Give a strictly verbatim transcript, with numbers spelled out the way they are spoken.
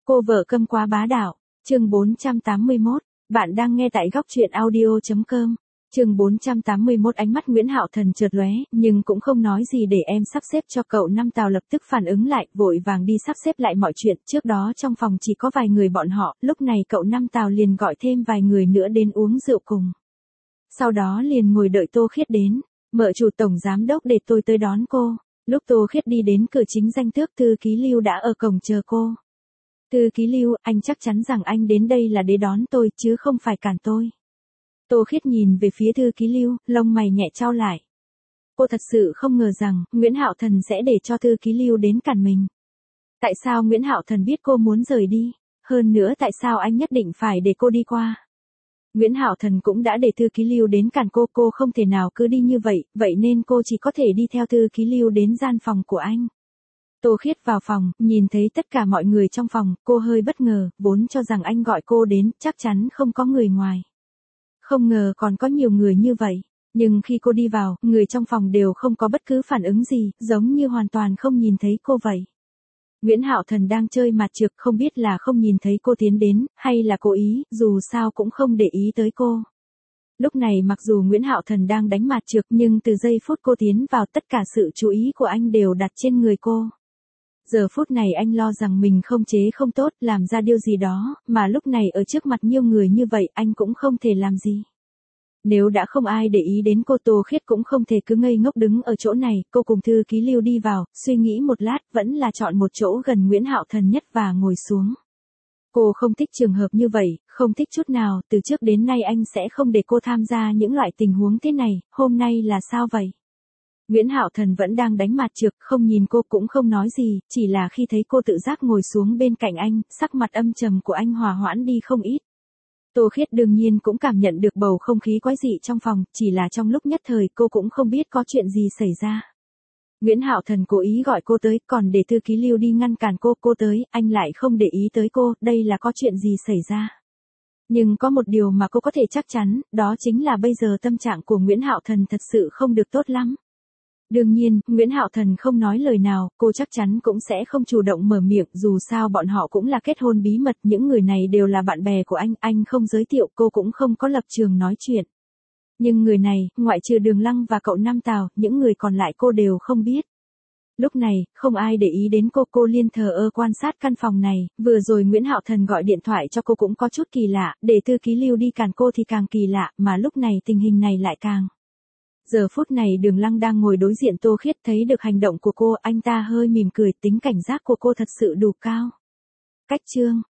Cô vợ câm quá bá đạo, chương bốn trăm tám mươi mốt, bạn đang nghe tại góc truyện audio chấm com. Chương bốn trăm tám mươi mốt ánh mắt Nguyễn Hạo Thần chợt lóe, nhưng cũng không nói gì để em sắp xếp cho cậu Năm Tào lập tức phản ứng lại, vội vàng đi sắp xếp lại mọi chuyện, trước đó trong phòng chỉ có vài người bọn họ, lúc này cậu Năm Tào liền gọi thêm vài người nữa đến uống rượu cùng. Sau đó liền ngồi đợi Tô Khiết đến, mợ chủ tổng giám đốc để tôi tới đón cô. Lúc Tô Khiết đi đến cửa chính danh tước, thư ký Lưu đã ở cổng chờ cô. Thư ký Lưu, anh chắc chắn rằng anh đến đây là để đón tôi chứ không phải cản tôi. Tô Khiết nhìn về phía thư ký Lưu, lông mày nhẹ chau lại. Cô thật sự không ngờ rằng Nguyễn Hạo Thần sẽ để cho thư ký Lưu đến cản mình. Tại sao Nguyễn Hạo Thần biết cô muốn rời đi? Hơn nữa tại sao anh nhất định phải để cô đi qua? Nguyễn Hạo Thần cũng đã để thư ký Lưu đến cản cô, cô không thể nào cứ đi như vậy, vậy nên cô chỉ có thể đi theo thư ký Lưu đến gian phòng của anh. Tô Khiết vào phòng, nhìn thấy tất cả mọi người trong phòng, cô hơi bất ngờ, vốn cho rằng anh gọi cô đến, chắc chắn không có người ngoài. Không ngờ còn có nhiều người như vậy, nhưng khi cô đi vào, người trong phòng đều không có bất cứ phản ứng gì, giống như hoàn toàn không nhìn thấy cô vậy. Nguyễn Hạo Thần đang chơi mạt trược, không biết là không nhìn thấy cô tiến đến, hay là cố ý, dù sao cũng không để ý tới cô. Lúc này mặc dù Nguyễn Hạo Thần đang đánh mạt trược, nhưng từ giây phút cô tiến vào, tất cả sự chú ý của anh đều đặt trên người cô. Giờ phút này anh lo rằng mình không chế không tốt, làm ra điều gì đó, mà lúc này ở trước mặt nhiều người như vậy, anh cũng không thể làm gì. Nếu đã không ai để ý đến cô, Tô Khiết cũng không thể cứ ngây ngốc đứng ở chỗ này, cô cùng thư ký Lưu đi vào, suy nghĩ một lát, vẫn là chọn một chỗ gần Nguyễn Hạo Thần nhất và ngồi xuống. Cô không thích trường hợp như vậy, không thích chút nào, từ trước đến nay anh sẽ không để cô tham gia những loại tình huống thế này, hôm nay là sao vậy? Nguyễn Hạo Thần vẫn đang đánh mạt trược, không nhìn cô cũng không nói gì, chỉ là khi thấy cô tự giác ngồi xuống bên cạnh anh, sắc mặt âm trầm của anh hòa hoãn đi không ít. Tô Khiết đương nhiên cũng cảm nhận được bầu không khí quái dị trong phòng, chỉ là trong lúc nhất thời cô cũng không biết có chuyện gì xảy ra. Nguyễn Hạo Thần cố ý gọi cô tới, còn để thư ký Lưu đi ngăn cản cô, cô tới, anh lại không để ý tới cô, đây là có chuyện gì xảy ra. Nhưng có một điều mà cô có thể chắc chắn, đó chính là bây giờ tâm trạng của Nguyễn Hạo Thần thật sự không được tốt lắm. Đương nhiên, Nguyễn Hạo Thần không nói lời nào, cô chắc chắn cũng sẽ không chủ động mở miệng, dù sao bọn họ cũng là kết hôn bí mật, những người này đều là bạn bè của anh, anh không giới thiệu, cô cũng không có lập trường nói chuyện. Nhưng người này, ngoại trừ Đường Lăng và cậu Năm Tào, những người còn lại cô đều không biết. Lúc này, không ai để ý đến cô, cô liên thờ ơ quan sát căn phòng này, vừa rồi Nguyễn Hạo Thần gọi điện thoại cho cô cũng có chút kỳ lạ, để thư ký Lưu đi cản cô thì càng kỳ lạ, mà lúc này tình hình này lại càng. Giờ phút này Đường Lăng đang ngồi đối diện Tô Khiết, thấy được hành động của cô, anh ta hơi mỉm cười, tính cảnh giác của cô thật sự đủ cao. Cách chương